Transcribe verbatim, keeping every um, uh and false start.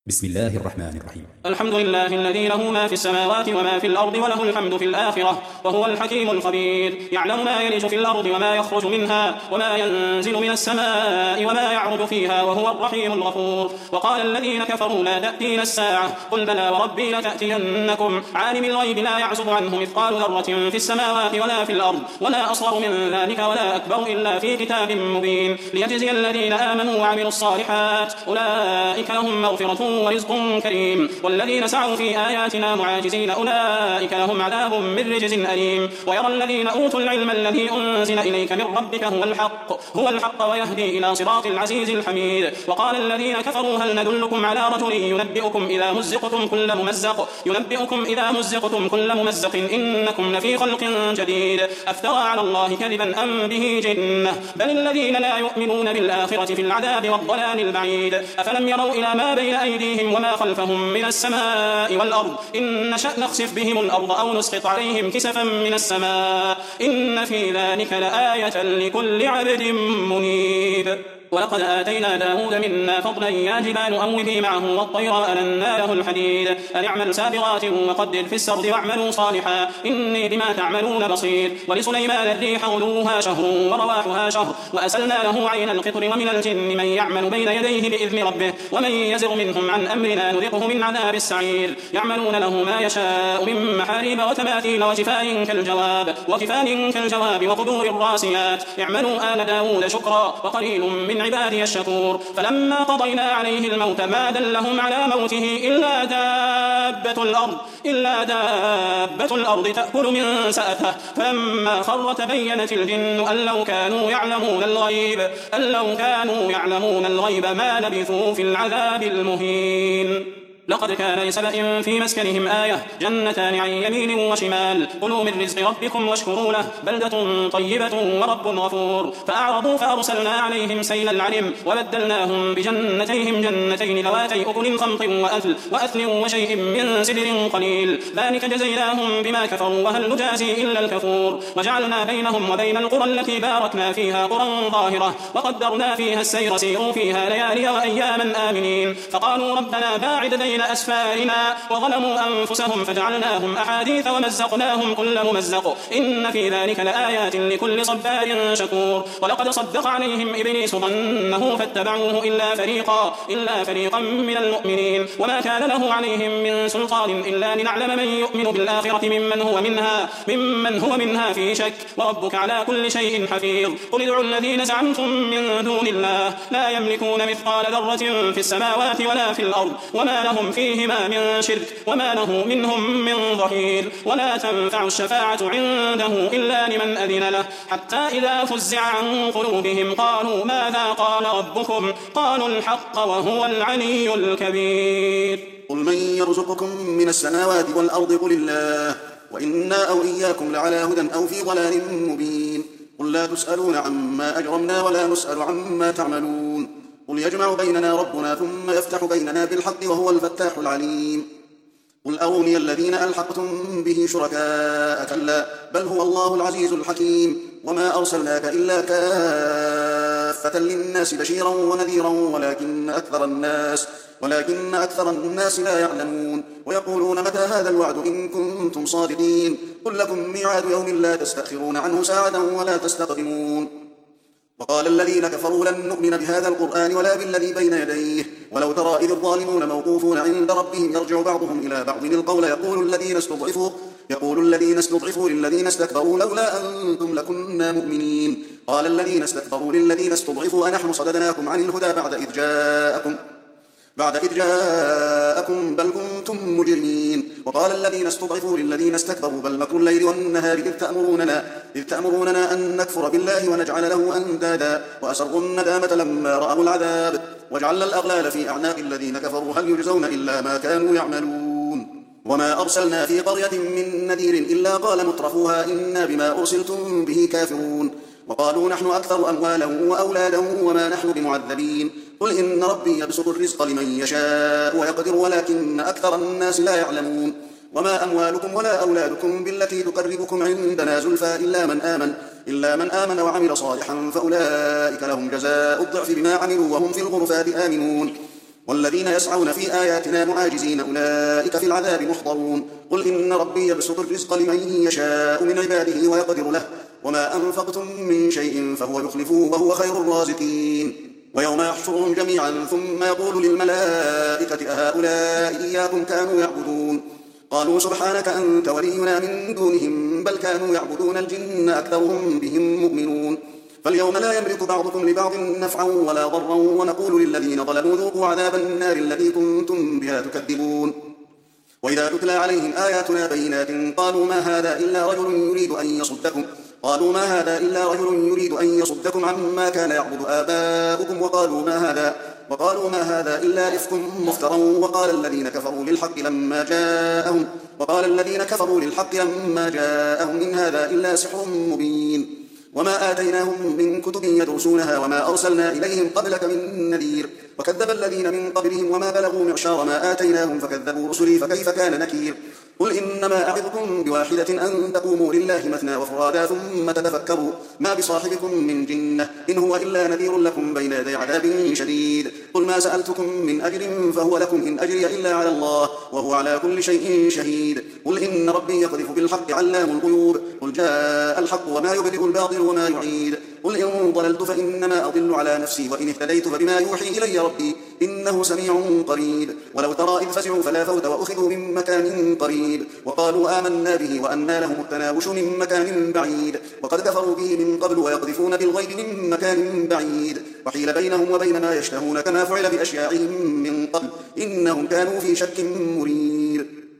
بسم الله الرحمن الرحيم. الحمد لله الذي له ما في السماوات وما في الأرض وله الحمد في الآخرة وهو الحكيم الخبير. يعلم ما يلج في الأرض وما يخرج منها وما ينزل من السماء وما يعرج فيها وهو الرحيم الغفور. وقال الذين كفروا لا تأتينا الساعة قل بلى وربي لتأتينكم عالم الغيب لا يعزب عنه مثقال ذرة في السماوات ولا في الأرض ولا أصغر من ذلك ولا أكبر إلا في كتاب مبين ليجزي الذين آمنوا وعملوا الصالحات أولئك لهم مغفرة ورزق كريم. والذين سعوا في آياتنا معاجزين أولئك لهم عذاب من رجز أليم. ويرى الذين أوتوا العلم الذي أنزل إليك من ربك هو الحق هو الحق ويهدي إلى صراط العزيز الحميد. وقال الذين كفروا هل ندلكم على رجل ينبئكم إذا مزقتم كل ممزق ينبئكم إذا مزقتم كل ممزق إنكم لفي خلق جديد أفترى على الله كذبا أم به جنة بل الذين لا يؤمنون بالآخرة في العذاب والضلال البعيد. أفلم يروا إلى ما بين أيديهم وما خلفهم من السماء والأرض إن نشأ نخسف بهم الأرض أو نسقط عليهم كسفا من السماء إن في ذلك لآية لكل عبد منيب. ولقد آتينا داود منا فضلا يا جبال أوبي معه والطير وألنا له الحديد أن اعمل سابغات وقدر في السرد واعملوا صالحا إني بما تعملون بصير. ولسليمان الريح غدوها شهر ورواحها شهر وأسلنا له عين القطر ومن الجن من يعمل بين يديه بإذن ربه ومن يزغ منهم عن أمرنا نذقه من عذاب السعير. يعملون له ما يشاء من محاريب وتماثيل وجفان كالجواب وكفان كالجواب وقدور الراسيات اعملوا آل داود شكرا وقليل من عبادي الشكور. فلما قضينا عليه الموت ما دلهم على موته إلا دابة الأرض إلا دابة الأرض تأكل من سأته فلما خر تبينت الجن أن لو كانوا يعلمون الغيب أن لو كانوا يعلمون الغيب ما لبثوا في العذاب المهين. لقد كان لسبأ في مسكنهم آية جنتان عن يمين وشمال كلوا من رزق ربكم واشكروا له بلدة طيبة ورب غفور. فأعرضوا فأرسلنا عليهم سيل العرم وبدلناهم بجنتيهم جنتين ذواتي أكل خمط وأثل وأثل وشيء من سدر قليل ذلك جزيناهم بما كفروا وهل نجازي إلا الكفور. وجعلنا بينهم وبين القرى التي باركنا فيها قرى ظاهرة وقدرنا فيها السير سيروا فيها ليالي وأياما آمنين. فقالوا ربنا باعد بين أسفارنا وظلموا أنفسهم فجعلناهم أحاديث ومزقناهم كل ممزق إن في ذلك لآيات لكل صبار شكور. ولقد صدق عليهم إبليس ظنه فاتبعوه إلا فريقا إلا فريقا من المؤمنين وما كان له عليهم من سلطان إلا لنعلم من يؤمن بالآخرة ممن هو منها ممن هو منها في شك وربك على كل شيء حفيظ. قل ادعوا الذين زعمتم من دون الله لا يملكون مثقال ذرة في السماوات ولا في الأرض وما لهم فيهما من شرك وما له منهم من ظهير. ولا تنفع الشفاعة عنده إلا لمن أذن له حتى إذا فزع عن قلوبهم قالوا ماذا قال ربكم قالوا الحق وهو العلي الكبير. قل من يرزقكم من السماوات والأرض قل الله وإنا أو إياكم لعلى هدى أو في ضلال مبين. قل لا تسألون عما أجرمنا ولا نسأل عما تعملون. قل يجمع بيننا ربنا ثم يفتح بيننا بالحق وهو الفتاح العليم. قل أروني الذين ألحقتم به شركاء كلا بل هو الله العزيز الحكيم. وما أرسلناك إلا كافة للناس بشيرا ونذيرا ولكن أكثر الناس ولكن أكثر الناس لا يعلمون. ويقولون متى هذا الوعد إن كنتم صادقين قل لكم ميعاد يوم لا تستأخرون عنه ساعة ولا تستقدمون. وقال الذين كفروا لن نؤمن بهذا القرآن ولا بالذي بين يديه ولو ترى إذ الظالمون موقوفون عند ربهم يرجع بعضهم إلى بعض القول يقول الذين استضعفوا يقول الذين استضعفوا للذين استكبروا لولا أنتم لكنا مؤمنين. قال الذين استكبروا للذين استضعفوا أنحن صددناكم عن الهدى بعد إذ جاءكم بعد إذ جاءكم بل كنتم مجرمين. وقال الذين استضعفوا للذين استكبروا بل مكر الليل والنهار إذ تأمروننا, إذ تأمروننا أن نكفر بالله ونجعل له أندادا وأسروا الندامة لما رأوا العذاب وجعلنا الأغلال في أعناق الذين كفروا هل يجزون إلا ما كانوا يعملون. وما أرسلنا في قرية من نذير إلا قال مترفوها إنا بما أرسلتم به كافرون. وقالوا نحن أكثر أموالا وأولادا وما نحن بمعذبين. قل إن ربي يبسط الرزق لمن يشاء ويقدر ولكن أكثر الناس لا يعلمون. وما أموالكم ولا أولادكم بالتي تقربكم عندنا زلفى إلا من آمن إلا من آمن وعمل صالحا فأولئك لهم جزاء الضعف بما عملوا وهم في الغرفات آمنون. والذين يسعون في آياتنا معاجزين أولئك في العذاب محضرون قل إن ربي يبسط الرزق لمن يشاء من عباده ويقدر له وما أنفقتم من شيء فهو يخلفه وهو خير الرازقين ويوم يحشرهم جميعا ثم يقول للملائكة أهؤلاء إياكم كانوا يعبدون قالوا سبحانك أنت ولينا من دونهم بل كانوا يعبدون الجن أكثرهم بهم مؤمنون فاليوم لا يملك بعضكم لبعض نفعا ولا ضرا ونقول للذين ظلموا ذوقوا عذاب النار التي كنتم بها تكذبون وإذا تتلى عليهم آياتنا بينات قالوا ما هذا إلا رجل يريد أن يصدكم قالوا ما هذا إلا رجل يريد أن يصدكم عما كان يعبد آباؤكم وقالوا ما هذا وقالوا ما هذا إلا إفك مفترى وقال الذين كفروا للحق لما جاءهم وقال الذين كفروا للحق لما جاءهم إن هذا إلا سحر مبين وما آتيناهم من كتب يدرسونها وما أرسلنا إليهم قبلك من نذير وكذب الذين من قبلهم وما بلغوا معشار ما آتيناهم فكذبوا رسلي فكيف كان نكير قل إنما أعظكم بواحدة أن تقوموا لله مثنى وفرادا ثم تتفكروا ما بصاحبكم من جنة إن هو إلا نذير لكم بين يدي عذاب شديد قل ما سألتكم من أجر فهو لكم إن أجري إلا على الله وهو على كل شيء شهيد قل إن ربي يقذف بالحق علام الغيوب قل جاء الحق وما يبدئ الباطل وما يعيد قل إن ضللت فإنما أضل على نفسي وإن اهتديت فبما يوحي إلي ربي إنه سميع قريب ولو ترى إذ فزعوا فلا فوت وأخذوا من مكان قريب وقالوا آمنا به وأنى لهم التناوش من مكان بعيد وقد كفروا به من قبل ويقذفون بالغيب من مكان بعيد وحيل بينهم وبين ما يشتهون كما فعل بأشياعهم من قبل إنهم كانوا في شك مريب